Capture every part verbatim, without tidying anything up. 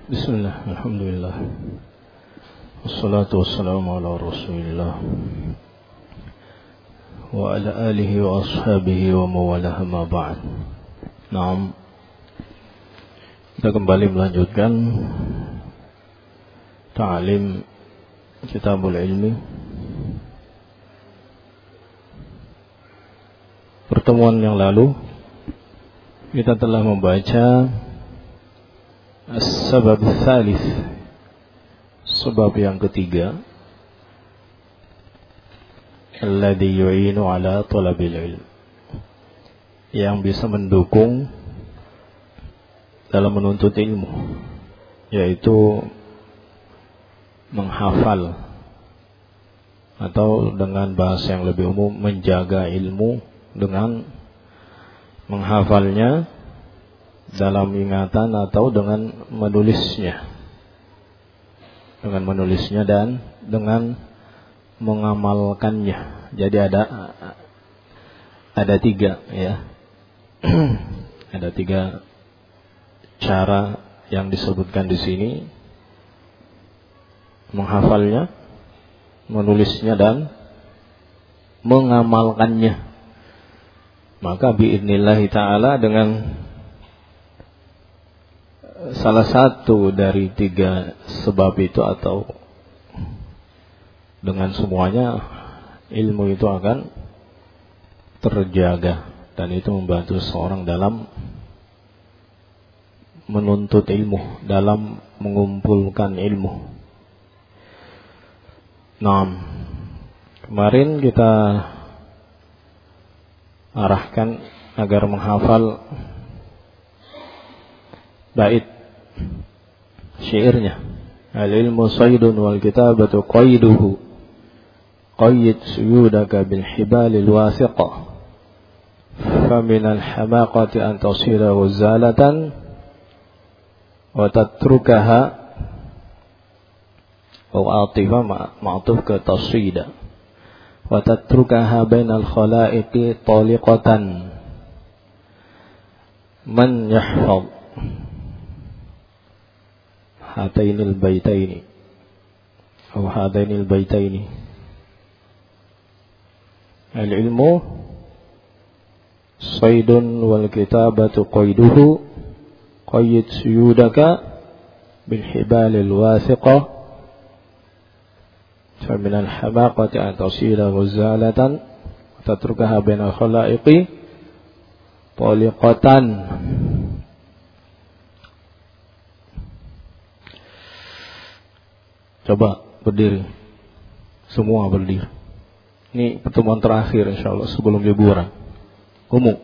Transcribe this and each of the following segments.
Bismillah, alhamdulillah. Wassalatu wassalamu ala rasulillah wa ala alihi wa ashabihi wa mawalah ma ba'd. Naam. Kita kembali melanjutkan ta'lim Kitabul Ilmi. Pertemuan yang lalu kita telah membaca As-sabab tsalits, sebab yang ketiga, alladzi yu'inu ala talabil ilm, yang bisa mendukung dalam menuntut ilmu, yaitu menghafal, atau dengan bahasa yang lebih umum, menjaga ilmu dengan menghafalnya dalam ingatan atau dengan menulisnya, dengan menulisnya dan dengan mengamalkannya. Jadi ada ada tiga ya, ada tiga cara yang disebutkan di sini: menghafalnya, menulisnya dan mengamalkannya. Maka biidznillah ta'ala, dengan salah satu dari tiga sebab itu atau dengan semuanya, ilmu itu akan terjaga, dan itu membantu seorang dalam menuntut ilmu, dalam mengumpulkan ilmu. Nah, kemarin kita arahkan agar menghafal bait syairnya, al-ilmu saydun wal kitabatu qayduhu, qayyid suyudaka bil hibalil wasiqa, famin al-hamaqati an tasira ghazalatan wa tatrukaha, wa atifa ma'tuf ke tasida, wa tatrukaha bainal khalaiqi taliqatan. Man yahfaz hatainil baitaini atau hadainil baitaini, al-ilmu saydun wal kitabatu qayduhu, qayyid suyudaka bil hibalil wasiqa, fa min al hamaqati an tasila ghazalatan tatrukaha bainal khalaiqi taliqatan. Coba berdiri, semua berdiri. Ini pertemuan terakhir insyaallah sebelum liburan. Umum,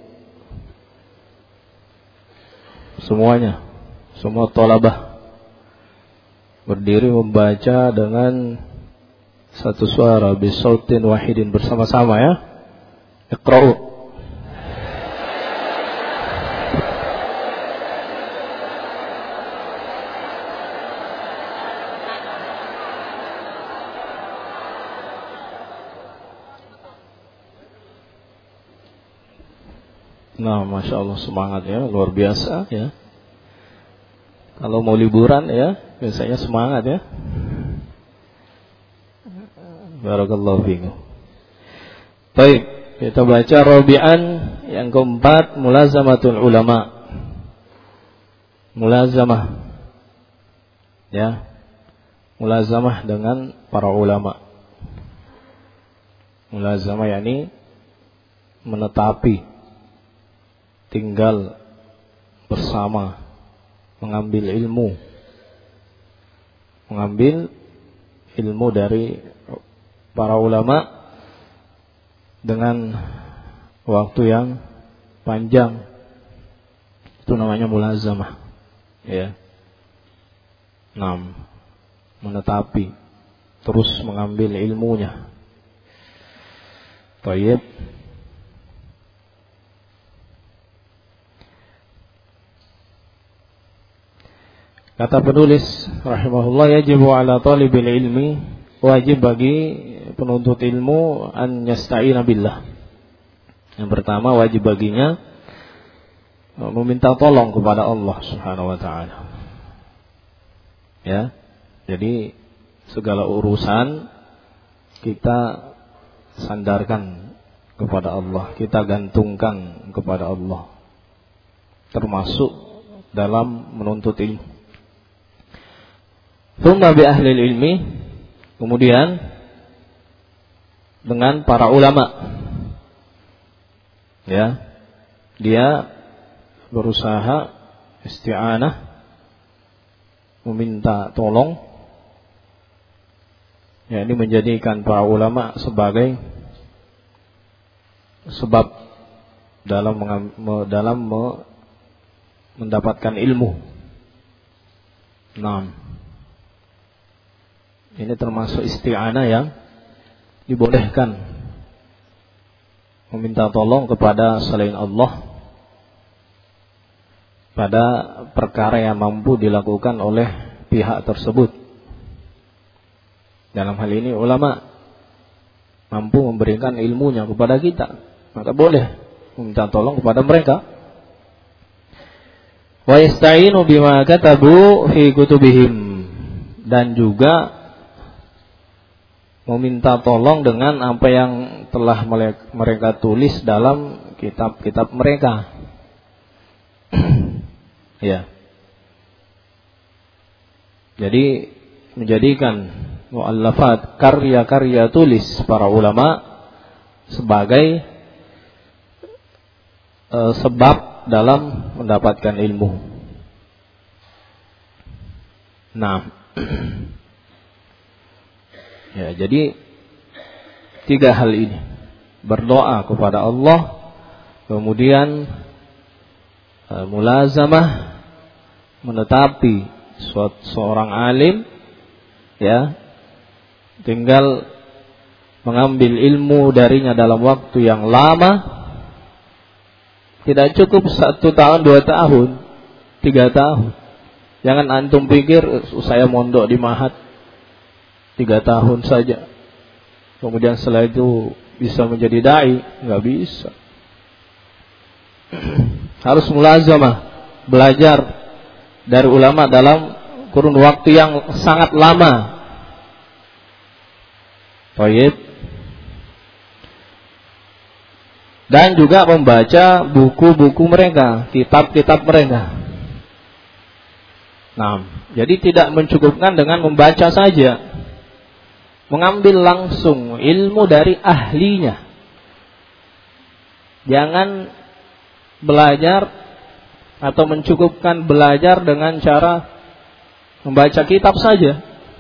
semuanya, semua thalabah berdiri membaca dengan satu suara, bisautin wahidin, bersama-sama ya. Iqra'u. Nah, Masya Allah, semangatnya luar biasa ya. Kalau mau liburan ya, biasanya semangat ya. Barakallahu fiikum. Baik, kita baca Rabi'an yang keempat, mulazamatul ulama. Mulazamah ya, mulazamah dengan para ulama. Mulazamah yakni menetapi, tinggal bersama, mengambil ilmu, mengambil ilmu dari para ulama dengan waktu yang panjang. Itu namanya mulazamah ya. Enam, menetapi, terus mengambil ilmunya. Baik. Kata penulis rahimahullah, yajibu ala talibil ilmi, wajib bagi penuntut ilmu an yasta'ina billah. Yang pertama, wajib baginya meminta tolong kepada Allah Subhanahu wa taala. Ya. Jadi segala urusan kita sandarkan kepada Allah, kita gantungkan kepada Allah, termasuk dalam menuntut ilmu. Tsumma bi ahli ilmi, kemudian dengan para ulama. Ya, dia berusaha isti'anah, meminta tolong, ya, ini menjadikan para ulama sebagai sebab dalam dalam mendapatkan ilmu. Nah, ini termasuk isti'anah yang dibolehkan, meminta tolong kepada selain Allah pada perkara yang mampu dilakukan oleh pihak tersebut. Dalam hal ini ulama mampu memberikan ilmunya kepada kita, maka boleh meminta tolong kepada mereka. Wa yasta'inu bima katabu fi kutubihim, dan juga meminta tolong dengan apa yang telah mereka tulis dalam kitab-kitab mereka. Ya. Jadi menjadikan muallafat, karya-karya tulis para ulama sebagai e, sebab dalam mendapatkan ilmu. Nah, ya, jadi tiga hal ini, berdoa kepada Allah, kemudian e, mulazamah, menetapi suatu seorang alim, ya, tinggal mengambil ilmu darinya dalam waktu yang lama. Tidak cukup satu tahun, dua tahun, tiga tahun. Jangan antum pikir saya mondok di Mahat tiga tahun saja, kemudian setelah itu bisa menjadi dai. Nggak bisa. Harus mulazamah, belajar dari ulama dalam kurun waktu yang sangat lama. Baik. Dan juga membaca buku-buku mereka, kitab-kitab mereka. Nah, jadi tidak mencukupkan dengan membaca saja. Mengambil langsung ilmu dari ahlinya. Jangan belajar atau mencukupkan belajar dengan cara membaca kitab saja,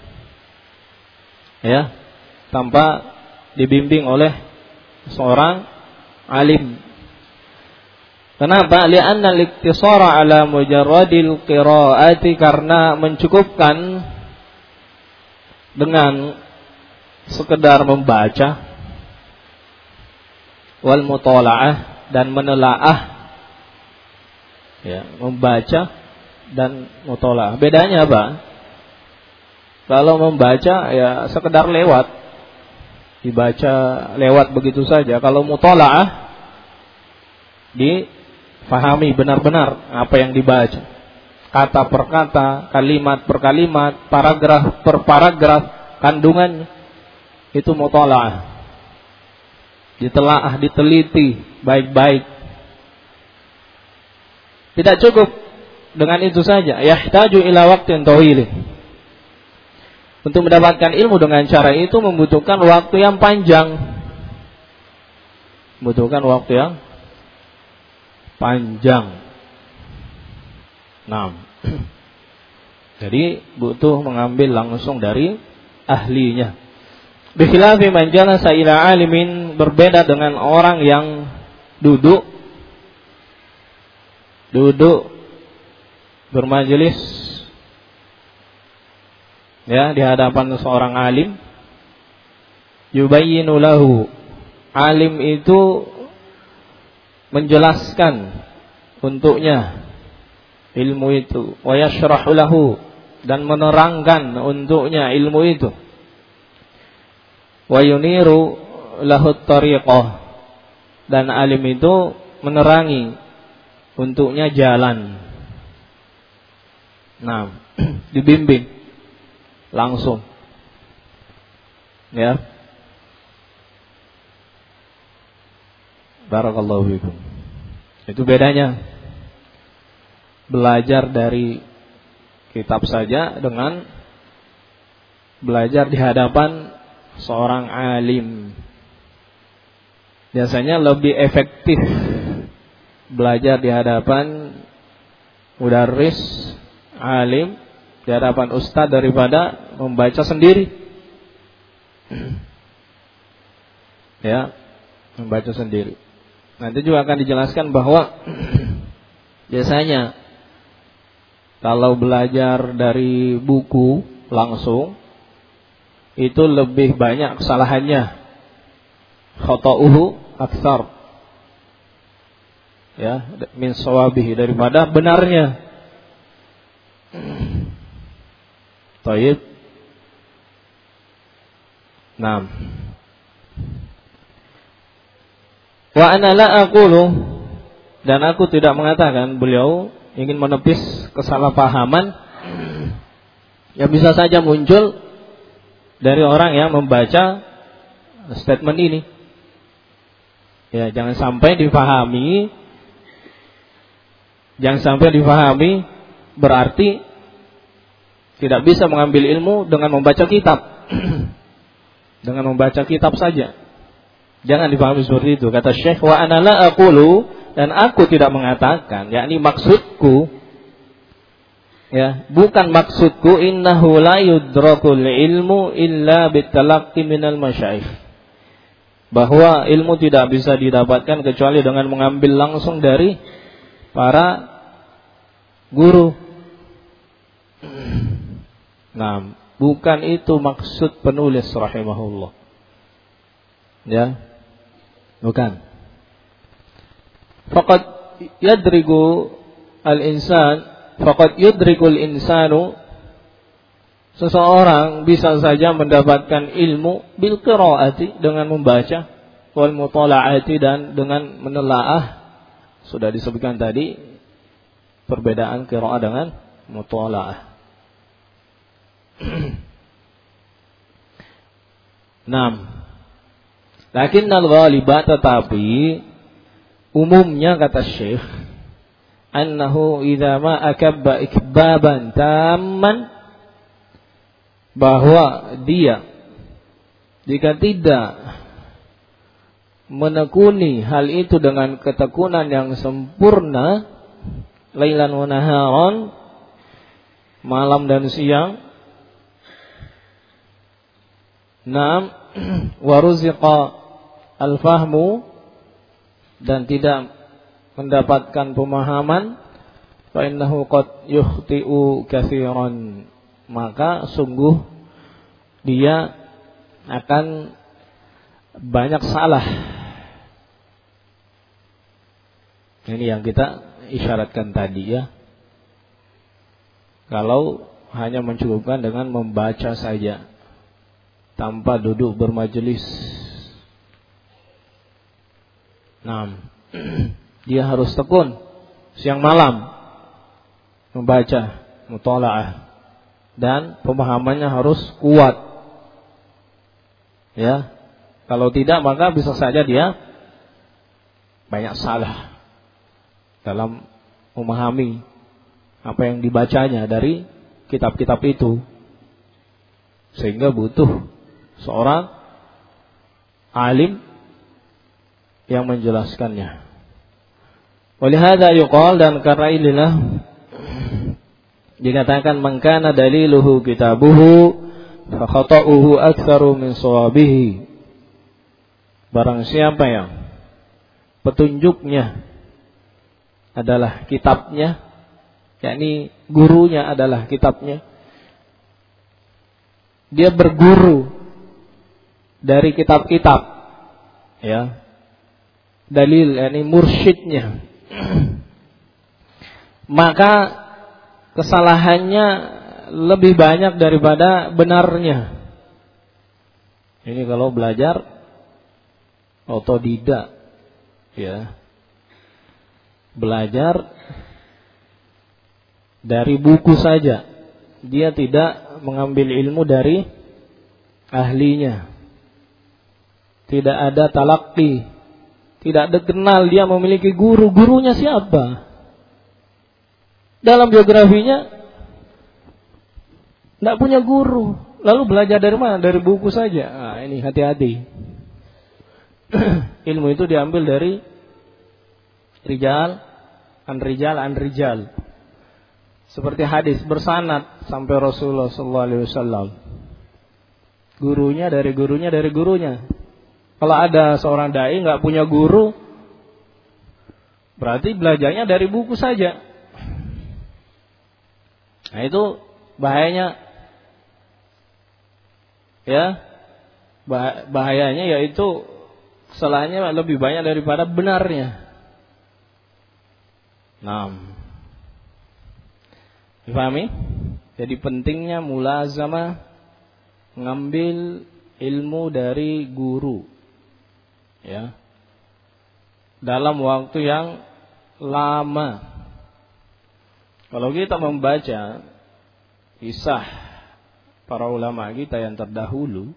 ya, tanpa dibimbing oleh seorang alim. Kenapa? Li'anna al-iktisara ala mujarradil qiraati, karena mencukupkan dengan sekedar membaca, wal mutala'ah, dan menelaah, ya, membaca dan mutola'ah. Bedanya apa? Kalau membaca ya sekedar lewat, dibaca lewat begitu saja. Kalau mutola'ah, difahami benar-benar apa yang dibaca, kata per kata, kalimat per kalimat, paragraf per paragraf, kandungan, itu mutola'ah. Ditelaah, diteliti baik-baik. Tidak cukup dengan itu saja. Yahtaju ila waqtin tawilin. Untuk mendapatkan ilmu dengan cara itu membutuhkan waktu yang panjang. Membutuhkan waktu yang panjang. Nah, jadi butuh mengambil langsung dari ahlinya. Bikhilafi man jalasa ila alimin, berbeda dengan orang yang duduk duduk bermajelis, ya, di hadapan seorang alim. Yubayyinu lahu, alim itu menjelaskan untuknya ilmu itu, wa yashrahu lahu, dan menerangkan untuknya ilmu itu, wa yuniru lahu tariqah, dan alim itu menerangi untuknya jalan. Nah, dibimbing langsung. Ya. Barakallahu fikum. Itu bedanya belajar dari kitab saja dengan belajar di hadapan seorang alim. Biasanya lebih efektif belajar di hadapan mudarris, alim, di hadapan ustaz daripada membaca sendiri. Ya, membaca sendiri. Nanti juga akan dijelaskan bahwa biasanya kalau belajar dari buku langsung itu lebih banyak kesalahannya. Khata'uhu aktsar. Ya, min shawabihi, daripada benarnya. Baik. Naam. Wa ana la aqulu, dan aku tidak mengatakan, beliau ingin menepis kesalahpahaman yang bisa saja muncul dari orang yang membaca statement ini. Ya, jangan sampai difahami, jangan sampai difahami berarti tidak bisa mengambil ilmu dengan membaca kitab. Dengan membaca kitab saja. Jangan difahami seperti itu. Kata Syekh, wa ana la aqulu, dan aku tidak mengatakan, yakni maksudku, ya, bukan maksudku innahu la yudrakul ilmu illa bitalaqqi minal masyayikh, bahwa ilmu tidak bisa didapatkan kecuali dengan mengambil langsung dari para guru. Nah, bukan itu maksud penulis rahimahullah. Ya, bukan. Faqad yadriku al-insan, faqad yudrikul insanu, seseorang bisa saja mendapatkan ilmu bil qiraati, dengan membaca, wal mutala'ati, dan dengan menelaah. Sudah disebutkan tadi perbedaan qiraah dengan mutala'ah. Naam. Lakinnal ghaliba, tetapi umumnya, kata Syekh, annahu idza ma akabba ikbaban tamman, bahwa dia jika tidak menekuni hal itu dengan ketekunan yang sempurna, lailan wa naharan, malam dan siang, naam, wa ruziqa al-fahmu, dan tidak mendapatkan pemahaman, fa innahu qad yukhti'u katsiran, maka sungguh dia akan banyak salah. Ini yang kita isyaratkan tadi, ya. Kalau hanya mencukupkan dengan membaca saja tanpa duduk bermajelis, nah, dia harus tekun siang malam membaca, mutalaah, dan pemahamannya harus kuat. Ya, kalau tidak maka bisa saja dia banyak salah dalam memahami apa yang dibacanya dari kitab-kitab itu, sehingga butuh seorang alim yang menjelaskannya. Walihada yuqal, dan karena inilah dikatakan man kana daliluhu kitabuhu fa khata'uhu aktsaru min shawabihi. Barang siapa yang petunjuknya adalah kitabnya, yakni gurunya adalah kitabnya, dia berguru dari kitab-kitab, ya, dalil, yakni mursyidnya, maka kesalahannya lebih banyak daripada benarnya. Ini kalau belajar otodidak, ya, belajar dari buku saja, dia tidak mengambil ilmu dari ahlinya. Tidak ada talaqi, tidak dikenal dia memiliki guru. Gurunya siapa? Dalam biografinya tidak punya guru. Lalu belajar dari mana? Dari buku saja. Nah, ini hati-hati. Ilmu itu diambil dari rijal, an rijal, an rijal. Seperti hadis bersanad sampai Rasulullah sallallahu alaihi wasallam. Gurunya dari gurunya dari gurunya. Kalau ada seorang dai nggak punya guru, berarti belajarnya dari buku saja. Nah itu bahayanya, ya, bahayanya yaitu kesalahannya lebih banyak daripada benarnya. Nah, dipahami? Jadi pentingnya mulazamah, mengambil ilmu dari guru, ya, dalam waktu yang lama. Kalau kita membaca kisah para ulama kita yang terdahulu,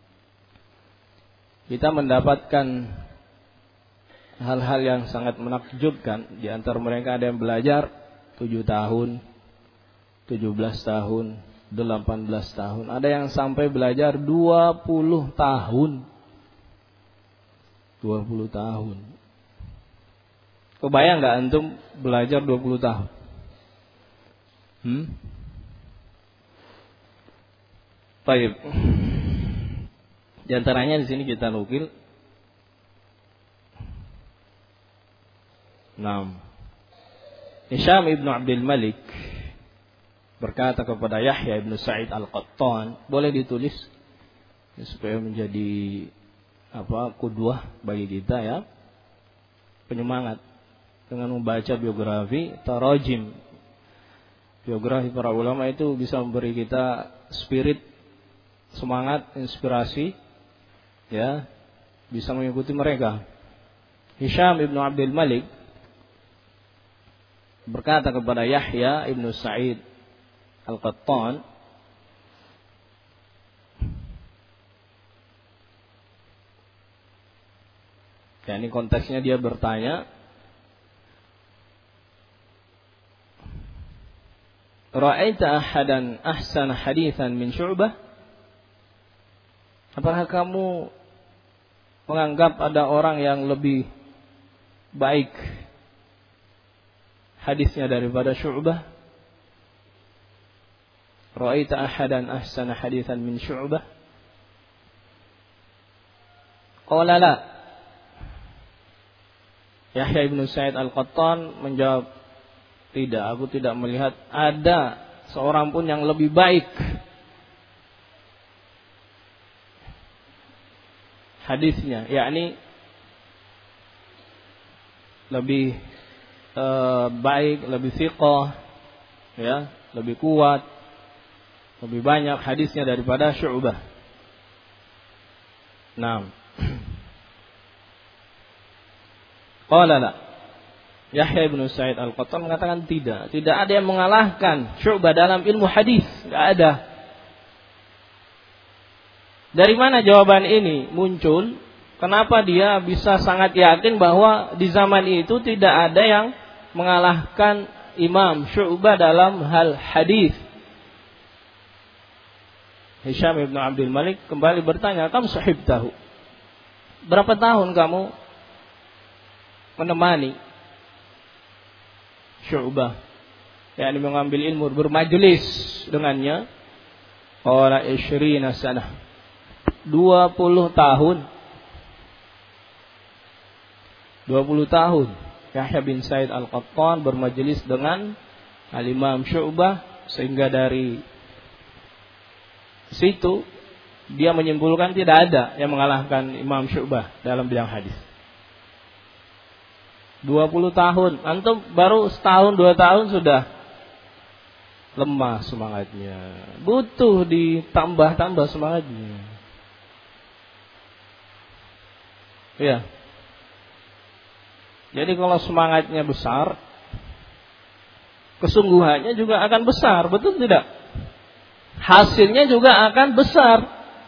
kita mendapatkan hal-hal yang sangat menakjubkan. Di antara mereka ada yang belajar tujuh tahun, tujuh belas tahun, delapan belas tahun. Ada yang sampai belajar dua puluh tahun. dua puluh tahun. Kebayang gak antum belajar dua puluh tahun? Hmm? Baik. Di antaranya di sini kita nukil. Naam. Hisham ibnu Abdul Malik berkata kepada Yahya ibnu Sa'id Al-Qattan, boleh ditulis supaya menjadi apa qudwah bagi kita, ya, penyemangat dengan membaca biografi, tarajim. Biografi para ulama itu bisa memberi kita spirit, semangat, inspirasi, ya, bisa mengikuti mereka. Hisham ibnu Abdul Malik berkata kepada Yahya ibnu Sa'id Al-Qattan, ya, ini konteksnya dia bertanya, Ra'aita ahadan ahsana hadithan min Syu'bah? Apakah kamu menganggap ada orang yang lebih baik hadisnya daripada Syu'bah? Ra'aita ahadan ahsana hadithan min Syu'bah? Qala la. Yahya ibnu Sa'id Al-Qattan menjawab, tidak, aku tidak melihat ada seorang pun yang lebih baik hadisnya, yakni lebih e, baik, lebih thiqah, ya, lebih kuat, lebih banyak hadisnya daripada Syu'bah. Naam. Qala la. Yahya ibnu Sa'id Al-Qattan mengatakan tidak, tidak ada yang mengalahkan Syu'bah dalam ilmu hadis, tidak ada. Dari mana jawaban ini muncul? Kenapa dia bisa sangat yakin bahwa di zaman itu tidak ada yang mengalahkan Imam Syu'bah dalam hal hadis? Hisham ibnu Abdul Malik kembali bertanya, "Kam sahibtahu?" Berapa tahun kamu menemani Syu'bah, yakni mengambil ilmu, bermajelis dengannya? Qala ishrina sanah, dua puluh tahun. dua puluh tahun Yahya bin Sa'id Al-Qattan bermajelis dengan Al-Imam Syu'bah, sehingga dari situ dia menyimpulkan tidak ada yang mengalahkan Imam Syu'bah dalam bidang hadis. dua puluh tahun, antum baru setahun dua tahun sudah lemah semangatnya, butuh ditambah-tambah semangatnya, ya. Jadi kalau semangatnya besar, kesungguhannya juga akan besar, betul tidak? hasilnya juga akan besar.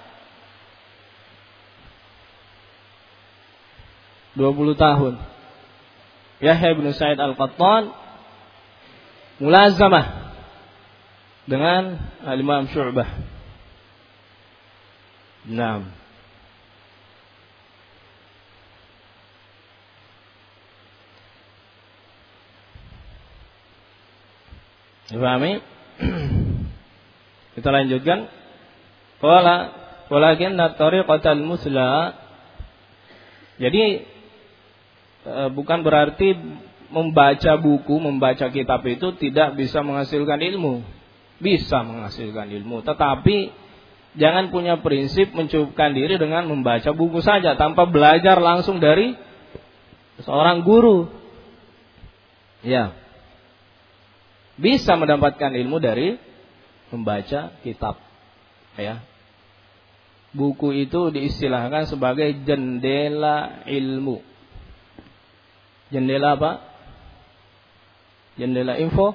dua puluh tahun. Yahya bin Sa'id Al-Qattan mulazamah dengan Al-Imam Syu'bah. Naam. Dipahami? Kita lanjutkan. Qala walakinna tariqatal musla. Jadi e, bukan berarti membaca buku, membaca kitab itu tidak bisa menghasilkan ilmu. Bisa menghasilkan ilmu, tetapi jangan punya prinsip mencukupkan diri dengan membaca buku saja tanpa belajar langsung dari seorang guru. Ya. Bisa mendapatkan ilmu dari membaca kitab. Ya. Buku itu diistilahkan sebagai jendela ilmu. Jendela apa? Jendela info.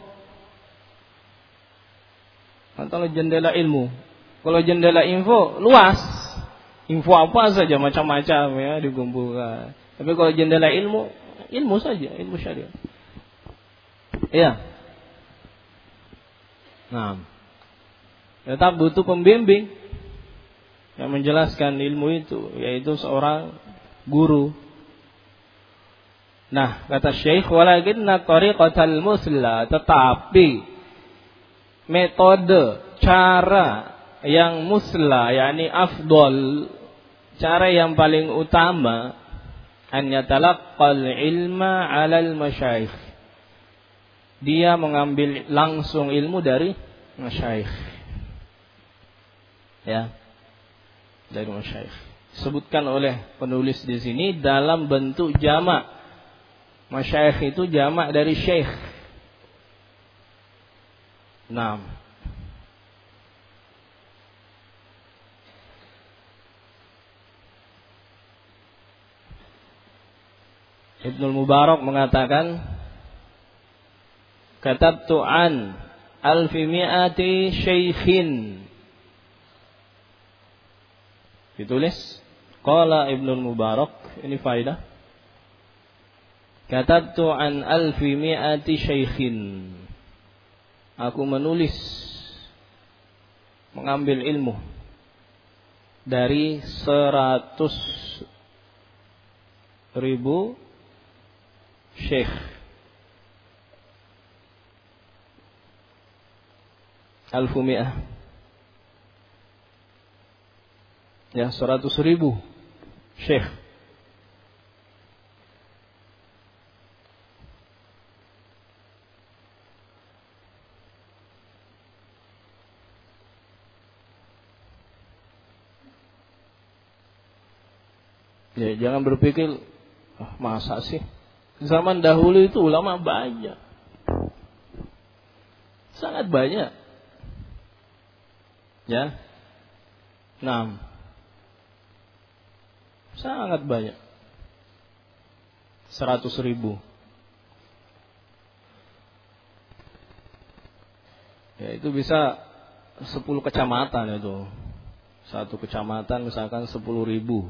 Atau jendela ilmu. Kalau jendela info luas. Info apa saja macam-macam ya dikumpulkan. Tapi kalau jendela ilmu, ilmu saja, ilmu syariat. Ya. Nah, tetap butuh pembimbing yang menjelaskan ilmu itu, yaitu seorang guru. Nah, kata Syekh, walakinna tariqatal musla, tetapi metode, cara yang musla, yakni afdal, cara yang paling utama, an yatalaqqal ilma 'alal masyayikh. Dia mengambil langsung ilmu dari masyayikh. Ya. Dari masyayikh. Disebutkan oleh penulis di sini dalam bentuk jamak. Masyayikh itu jamak dari syekh. Naam. Ibnul Mubarak mengatakan, katabtu an alfi mi'ati syaikhin. Ditulis qala Ibnul Mubarak, ini faedah. Katabtu an alfi mi'ati syaikhin. Aku menulis, mengambil ilmu dari seratus ribu syekh. Alfu mi'ah. Ya, seratus ribu syekh. Ya, jangan berpikir, oh, masa sih? Zaman dahulu itu ulama banyak. Sangat banyak. Ya. Enam. Sangat banyak. Seratus ribu. Ya, itu bisa sepuluh kecamatan itu. Satu kecamatan misalkan sepuluh ribu.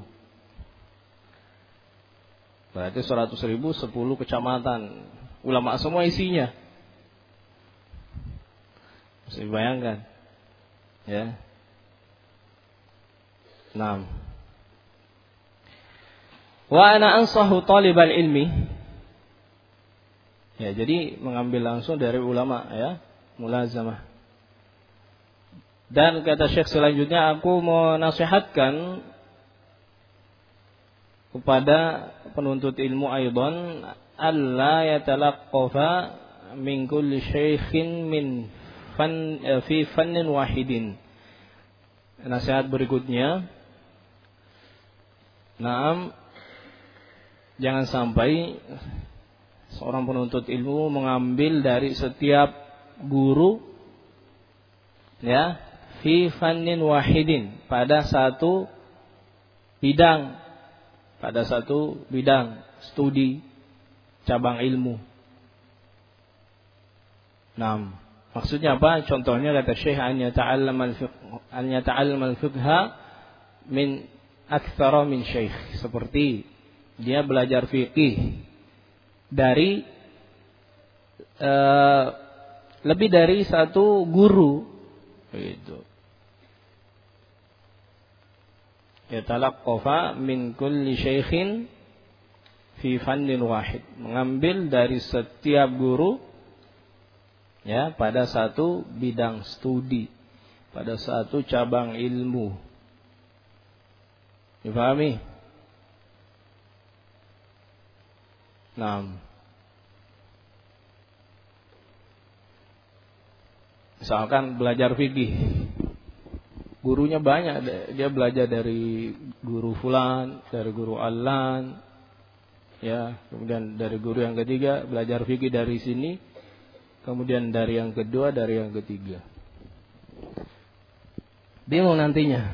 Berarti seratus ribu, sepuluh kecamatan. Ulama semua isinya. Bisa dibayangkan. Ya. Naam. Wa ana ansahu talibal ilmi. Ya, jadi mengambil langsung dari ulama ya, mulazamah. Dan kata Syekh selanjutnya, aku mau nasihatkan kepada penuntut ilmu aidan alla yatalaqqafa min kulli syaikhin min fan fi fannin wahidin. Nasihat berikutnya, naam, jangan sampai seorang penuntut ilmu mengambil dari setiap guru ya fi fannin wahidin, pada satu bidang, pada satu bidang studi cabang ilmu. Naam, Maksudnya apa? Contohnya kata Syekh, an yata'allam al-fiqh an yata'allam al-fiqha min aktsara min syekh. Seperti dia belajar fikih dari uh, lebih dari satu guru. Begitu. Yatalaqqafa min kulli syaikhin fi fannin wahid. Mengambil dari setiap guru, ya, pada satu bidang studi, pada satu cabang ilmu. Dipahami? Nah, misalkan belajar fikih, gurunya banyak, dia belajar dari guru fulan, dari guru alan, ya, kemudian dari guru yang ketiga belajar fikih dari sini, kemudian dari yang kedua, dari yang ketiga. Bingung nantinya.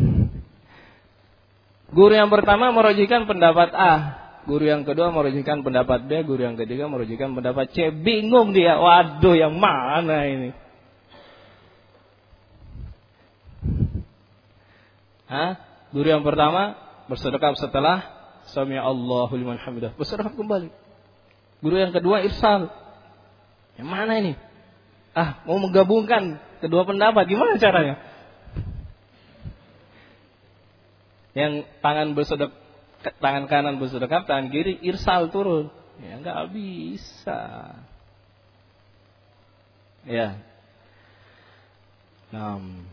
Guru yang pertama merujukan pendapat A, guru yang kedua merujukan pendapat B, guru yang ketiga merujukan pendapat C. Bingung dia, waduh yang mana ini? Hah? Guru yang pertama bersedekap setelah sami Allahu liman hamidah, bersedekap kembali. Guru yang kedua irsal. Yang mana ini? Ah, mau menggabungkan kedua pendapat, gimana caranya? Yang tangan bersedekap, tangan kanan bersedekap, tangan kiri irsal turun. Ya enggak bisa. Ya. Nah.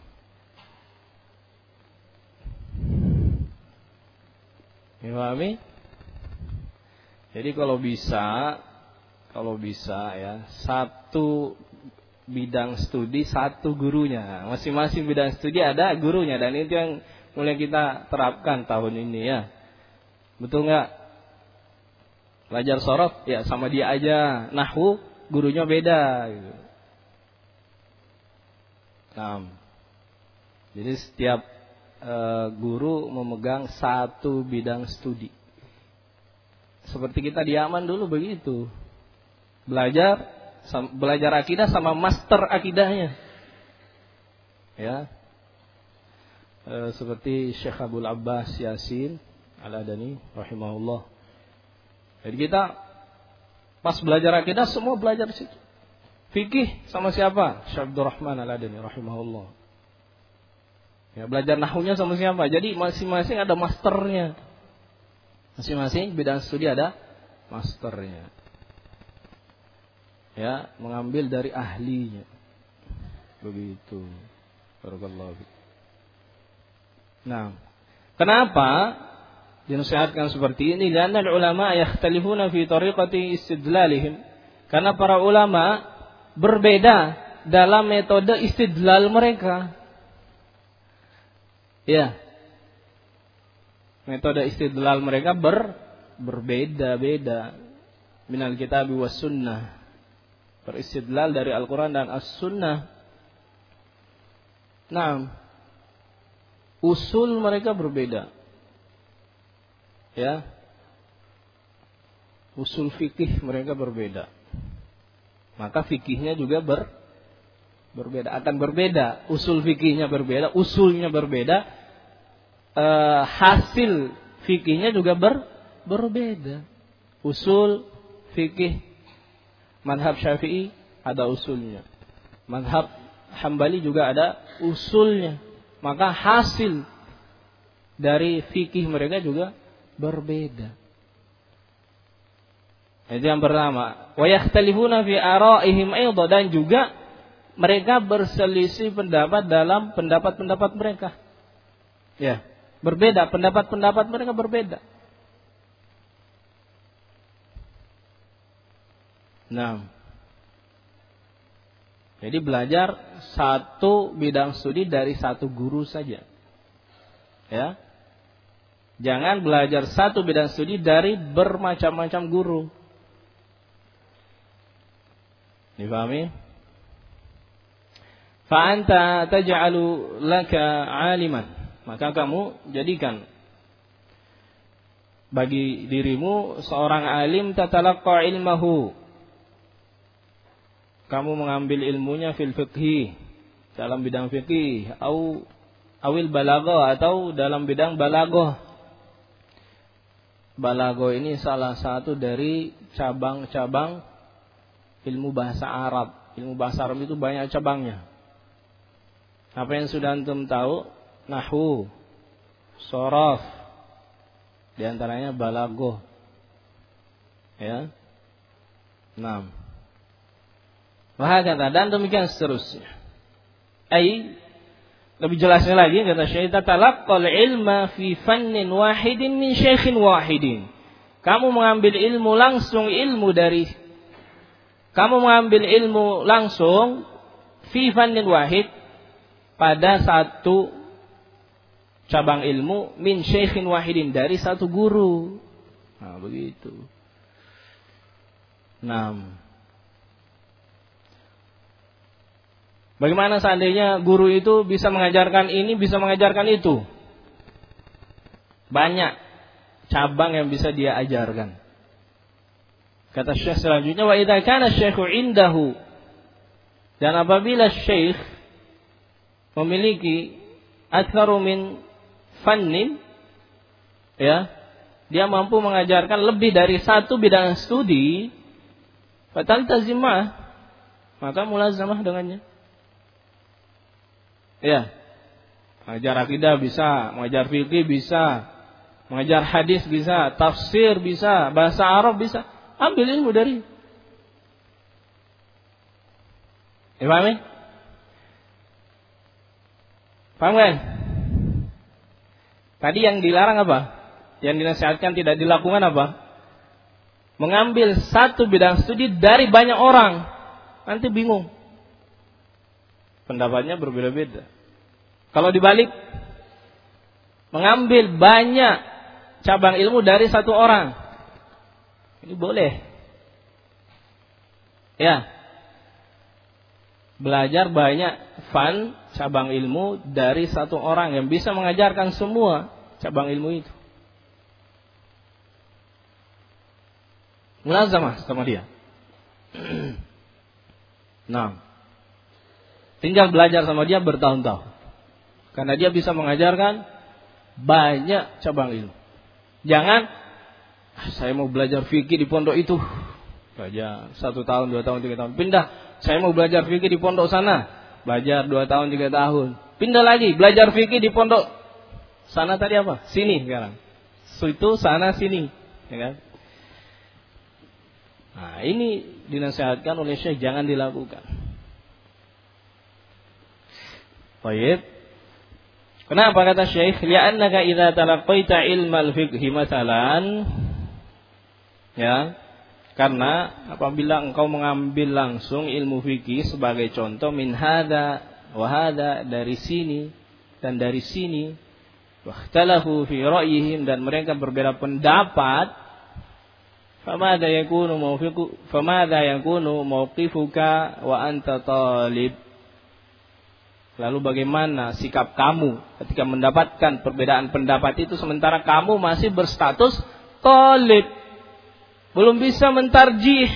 Dipahami? Jadi kalau bisa, kalau bisa ya, satu bidang studi satu gurunya. Masing-masing bidang studi ada gurunya, dan itu yang mulai kita terapkan tahun ini ya. Betul nggak? Belajar sorof ya sama dia aja. Nahwu gurunya beda gitu. Nah, jadi setiap uh, guru memegang satu bidang studi. Seperti kita di Yaman dulu begitu. Belajar belajar akidah sama master akidahnya. Ya. E, seperti Syekh Abdul Abbas Yasin Al-Adani rahimahullah. Jadi kita pas belajar akidah semua belajar di situ. Fikih sama siapa? Syekh Abdul Rahman Al-Adani rahimahullah. Ya, belajar nahwunya sama siapa? Jadi masing-masing ada masternya. Masing-masing bidang studi ada masternya. Ya, mengambil dari ahlinya. Begitu. Barakallahu fiik. Nah, kenapa dinasihatkan seperti ini? Karena ulama yakhtalifuna fi tariqati istidlalihim. Karena para ulama berbeda dalam metode istidlal mereka. Ya. Metode istidlal mereka ber, berbeda-beda. Minal kitab was sunnah. Beristidlal dari Al-Quran dan As-Sunnah. Nah, usul mereka berbeda. Ya. Usul fikih mereka berbeda. Maka fikihnya juga ber, berbeda. Akan berbeda. Usul fikihnya berbeda. Usulnya berbeda. E, hasil fikihnya juga ber, berbeda. Usul fikih madhab Syafi'i ada usulnya. Madhab Hambali juga ada usulnya. Maka hasil dari fikih mereka juga berbeda. Itu yang pertama. Wa yakhtalifuna fi ara'ihim aidha, dan juga mereka berselisih pendapat dalam pendapat-pendapat mereka. Ya, berbeda, pendapat-pendapat mereka berbeda. Nah, jadi belajar satu bidang studi dari satu guru saja. Ya. Jangan belajar satu bidang studi dari bermacam-macam guru. Dipahami? Fa anta taj'alu laka 'aliman. Maka kamu jadikan bagi dirimu seorang alim tatalaqqa ilmahu. kamu mengambil ilmunya fil fiqhi, dalam bidang fikih, au awil balaghah, atau dalam bidang balaghah. Balaghah ini salah satu dari cabang-cabang ilmu bahasa Arab. Ilmu bahasa Arab itu banyak cabangnya. Apa yang sudah antum tahu? Nahwu, sharaf, di antaranya balaghah. Ya. enam. Wahakata, dan demikian seterusnya. Ai, lebih jelasnya lagi kata Syekh, tatalaqqal ilma fi fannin wahidin min syaikhin wahidin. Kamu mengambil ilmu langsung ilmu dari kamu mengambil ilmu langsung fi fannin wahid, pada satu cabang ilmu, min syaikhin wahidin, dari satu guru. Nah, begitu. enam. Bagaimana seandainya guru itu bisa mengajarkan ini, bisa mengajarkan itu? Banyak cabang yang bisa dia ajarkan. Kata Syekh selanjutnya, wa idza kana syekhu indahu, dan apabila syekh memiliki aktsaru min fannin, ya, dia mampu mengajarkan lebih dari satu bidang studi, fataltazimah, maka mulazamah dengannya. Ya, mengajar akidah bisa, mengajar fikih bisa, mengajar hadis bisa, tafsir bisa, bahasa Arab bisa. Ambil ilmu dari. Ya, paham ya? Paham kan? Tadi yang dilarang apa? Yang dinasihatkan tidak dilakukan apa? Mengambil satu bidang studi dari banyak orang. Nanti bingung. Pendapatnya berbeda-beda. Kalau dibalik, mengambil banyak cabang ilmu dari satu orang, ini boleh. Ya, belajar banyak fan cabang ilmu dari satu orang yang bisa mengajarkan semua cabang ilmu itu. Mulazamah sama dia. Nah, tinggal belajar sama dia bertahun-tahun. Karena dia bisa mengajarkan banyak cabang ilmu. Jangan, ah, saya mau belajar fikih di pondok itu. Belajar satu tahun, dua tahun, tiga tahun. Pindah, saya mau belajar fikih di pondok sana. Belajar dua tahun, tiga tahun. Pindah lagi, belajar fikih di pondok sana tadi apa? Sini sekarang. Situ, sana, sini. Ya kan? Nah, ini dinasihatkan oleh Syekh, jangan dilakukan. Baik. Kenapa kata Syekh? Li'annaka idza talaqqaita ilmal fiqhi masalan, ya, karena apabila engkau mengambil langsung ilmu fikih sebagai contoh, min hadza wa hadza, dari sini dan dari sini, wakhtalahu fi ra'yihim, dan mereka berbeda pendapat, famadza yakunu mawqifu famadza yakunu mawqifuka wa anta talib. Lalu bagaimana sikap kamu ketika mendapatkan perbedaan pendapat itu sementara kamu masih berstatus talib, belum bisa mentarjih.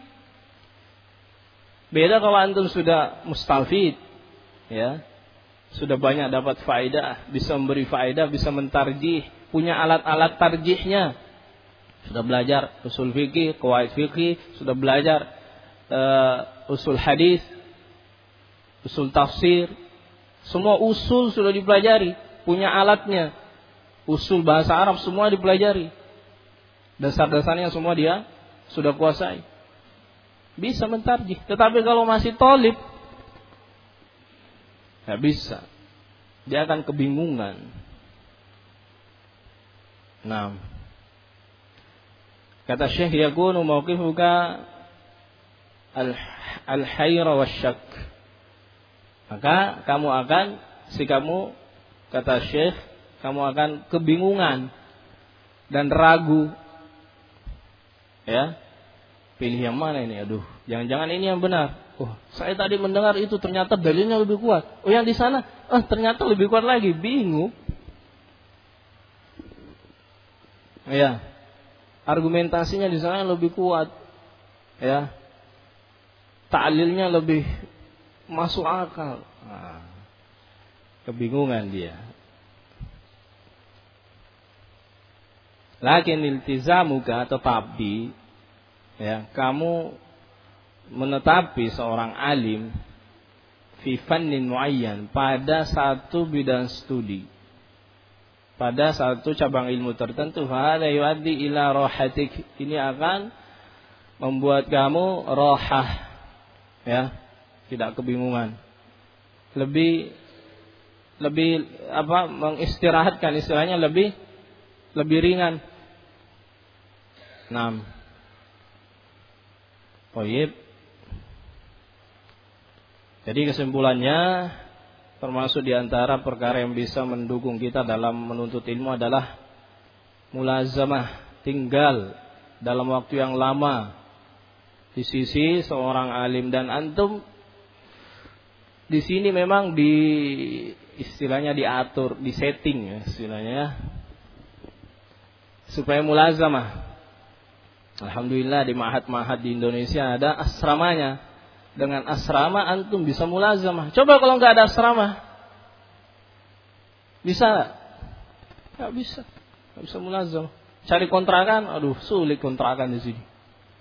Beda kalau antum sudah mustafid, ya, sudah banyak dapat faedah, bisa memberi faedah, bisa mentarjih, punya alat-alat tarjihnya. Sudah belajar usul fikih, qawaid fikih, sudah belajar uh, usul hadis, usul tafsir. Semua usul sudah dipelajari, punya alatnya. Usul bahasa Arab semua dipelajari. Dasar-dasarnya semua dia sudah kuasai. Bisa mentarjih. Tetapi kalau masih thalib, tidak bisa. Dia akan kebingungan. Nah, kata Syekh, yakunu mawqifuka al-hayra wasyak. Maka kamu akan, sikapmu, kata Syekh, kamu akan kebingungan dan ragu. Ya, pilih yang mana ini? Aduh, jangan-jangan ini yang benar. Oh, saya tadi mendengar itu ternyata dalilnya lebih kuat. Oh, yang di sana, oh, ternyata lebih kuat lagi. Bingung. Ya, argumentasinya di sana lebih kuat. Ya, ta'lilnya lebih masuk akal. Nah, kebingungan dia. Lakin iltizamuka, tetapi ya, kamu menetapi seorang alim fi fannin muayyan, pada satu bidang studi, pada satu cabang ilmu tertentu, fa hada yuaddi ila rahatik, ini akan membuat kamu rohah, ya, tidak kebingungan, lebih lebih apa, mengistirahatkan, istilahnya lebih lebih ringan. Naam. Baik. Jadi kesimpulannya, termasuk di antara perkara yang bisa mendukung kita dalam menuntut ilmu adalah mulazamah, tinggal dalam waktu yang lama di sisi seorang alim. Dan antum di sini memang di istilahnya diatur, disetting ya, istilahnya supaya mulazamah. Alhamdulillah di ma'had-ma'had di Indonesia ada asramanya. Dengan asrama antum bisa mulazamah. Coba kalau nggak ada asrama, bisa nggak? Nggak bisa, nggak bisa mulazamah. Cari kontrakan, aduh sulit kontrakan di sini.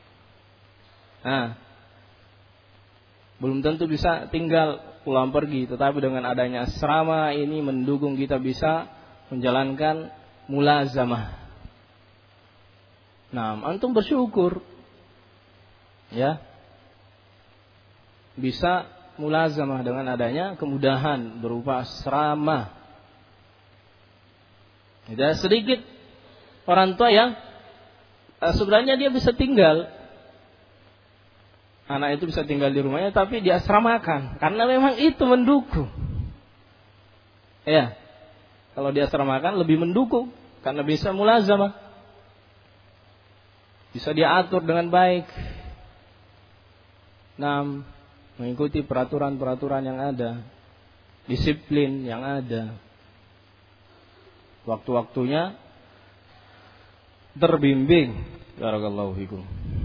Nah, belum tentu bisa tinggal pulang pergi. Tetapi dengan adanya asrama ini mendukung kita bisa menjalankan mulazamah. Nah, antum bersyukur, ya, bisa mulazamah dengan adanya kemudahan berupa asrama. Tidak sedikit orang tua yang eh, sebenarnya dia bisa tinggal, anak itu bisa tinggal di rumahnya, tapi diasramakan karena memang itu mendukung. Ya, kalau diasramakan lebih mendukung karena bisa mulazamah, bisa diatur dengan baik. Nah, mengikuti peraturan-peraturan yang ada, disiplin yang ada, waktu-waktunya terbimbing. Barakallahu fikum.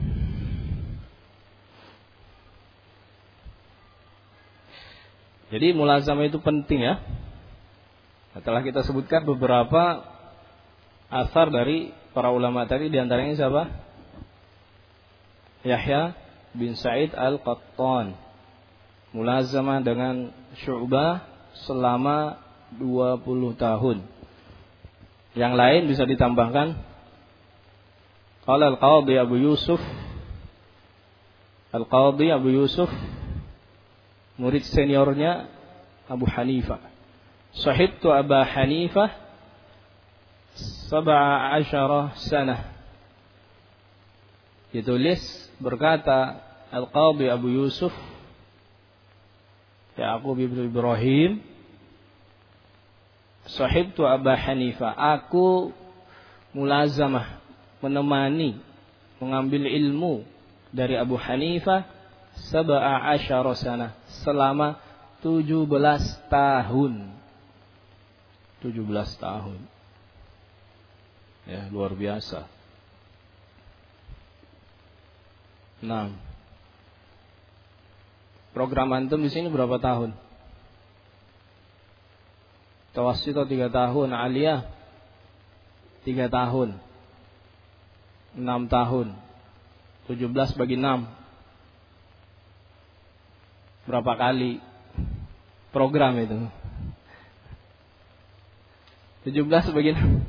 Jadi mulazamah itu penting ya. Setelah kita sebutkan beberapa asar dari para ulama tadi, diantaranya siapa? Yahya bin Sa'id Al-Qattan, mulazamah dengan Syu'bah selama dua puluh tahun. Yang lain bisa ditambahkan. Qala Al-Qadhi Abu Yusuf, Al-Qadhi Abu Yusuf, murid seniornya Abu Hanifah. Sahibtu Aba Hanifah sab'a asyara sanah. Ditulis, berkata Al-Qadhi Abu Yusuf Ya'qub bin Ibrahim, sahibtu Aba Hanifah, aku mulazamah, menemani, mengambil ilmu dari Abu Hanifah sab'a asyara sanah, selama tujuh belas tahun. tujuh belas tahun. Ya, luar biasa. Nah, program antum di sini berapa tahun? Tawassito tiga tahun, aliyah tiga tahun, enam tahun, tujuh belas bagi enam, berapa kali program itu? tujuh belas bagi enam.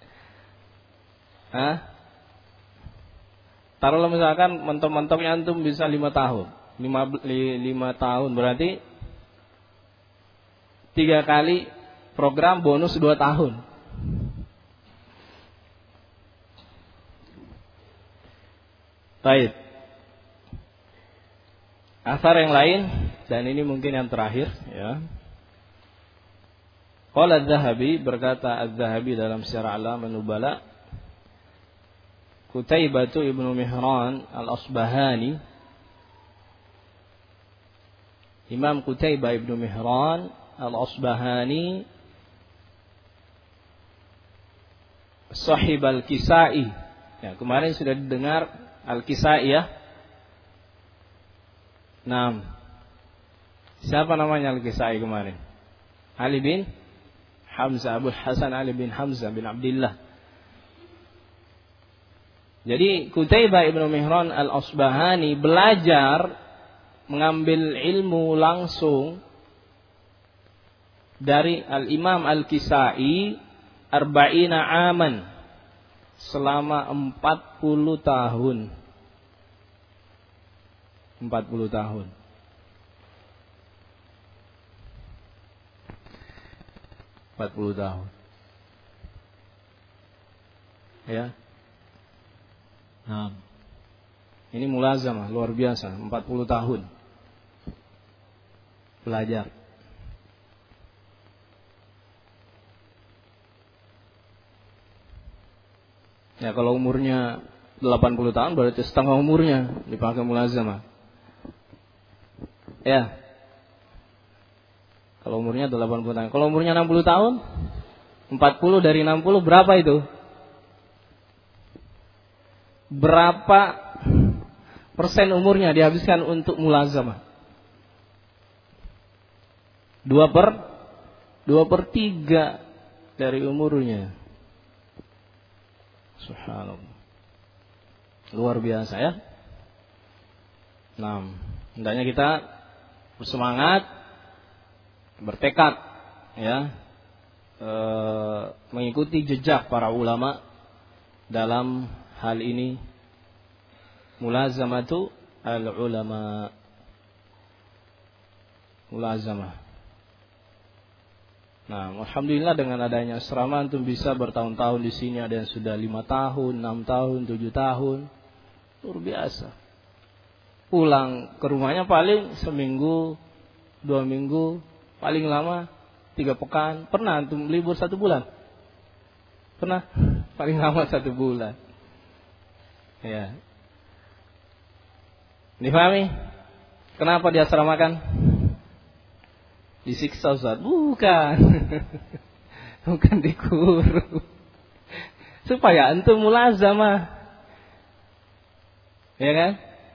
Hah? Taruhlah misalkan mentok-mentoknya antum bisa lima tahun. lima, lima tahun berarti tiga kali program bonus dua tahun. Baik. Asar yang lain, dan ini mungkin yang terakhir ya. Qala Az-Zahabi, berkata Az-Zahabi dalam Syiar A'lam An-Nubala, Qutaibah ibnu Mihran Al-Asbahani, Imam Qutaibah ibnu Mihran Al-Asbahani, Sahib Al-Kisai. Ya, kemarin sudah didengar Al-Kisai ya. Naam. Siapa namanya Al-Kisai kemarin? Ali bin Hamzah, Abu Hasan Ali bin Hamzah bin Abdullah. Jadi Qutaibah ibnu Mihran al-Asbahani belajar mengambil ilmu langsung dari Al-Imam Al-Kisai arba'ina aman, selama empat puluh tahun. empat puluh tahun. empat puluh tahun. Ya. Nah, ini mulazamah luar biasa, empat puluh tahun belajar. Ya kalau umurnya delapan puluh tahun berarti setengah umurnya dipakai mulazamah. Ya. Kalau umurnya delapan puluh tahun. Kalau umurnya enam puluh tahun, empat puluh dari enam puluh berapa itu? Berapa persen umurnya dihabiskan untuk mulazamah? Dua per dua per tiga dari umurnya. Subhanallah. Luar biasa ya. Nah, hendaknya kita bersemangat, bertekad, ya, e, mengikuti jejak para ulama dalam hal ini. Mulazamatu al-ulama. Mulazamah. Nah, alhamdulillah dengan adanya asrama antum bisa bertahun-tahun di sini, ada yang sudah lima tahun, enam tahun, tujuh tahun. Luar biasa. Pulang ke rumahnya paling seminggu, dua minggu, paling lama tiga pekan. Pernah antum libur satu bulan? Pernah? Paling lama satu bulan. Ya. Difahami? Kenapa diasramakan? Disiksa Ustaz? Bukan. Bukan dikurung. Supaya antum mulazamah. Ya kan?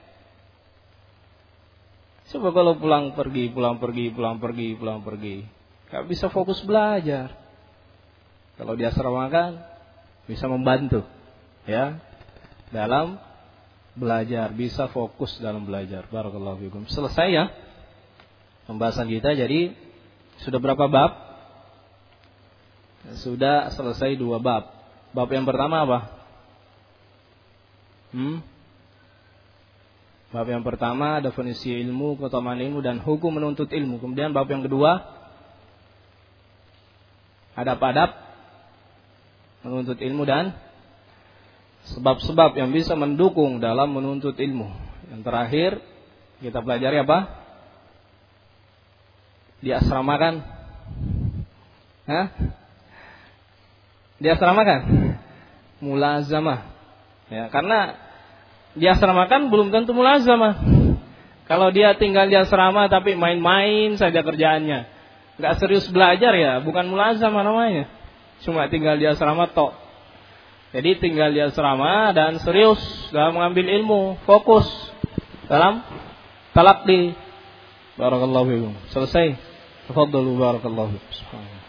Coba kalau pulang pergi, pulang pergi, pulang pergi, pulang pergi, gak bisa fokus belajar. Kalau diasramakan bisa membantu, ya, dalam belajar, bisa fokus dalam belajar. Barakallahu fikum. Selesai ya pembahasan kita. Jadi sudah berapa bab? Sudah selesai dua bab. Bab yang pertama apa? Hmm? Bab yang pertama definisi ilmu, keutamaan ilmu dan hukum menuntut ilmu. Kemudian bab yang kedua adab-adab menuntut ilmu dan sebab-sebab yang bisa mendukung dalam menuntut ilmu. Yang terakhir kita pelajari apa? Diasramakan. Hah? Diasramakan? Mulazamah. Ya, karena diasramakan belum tentu mulazamah. Kalau dia tinggal di asrama tapi main-main saja kerjaannya, nggak serius belajar, ya bukan mulazamah namanya. Cuma tinggal di asrama tok. Jadi tinggal di asrama dan serius dalam mengambil ilmu, fokus dalam talaqi. Barakallahu fiikum. Selesai. Tafadhalu barakallahu fiikum.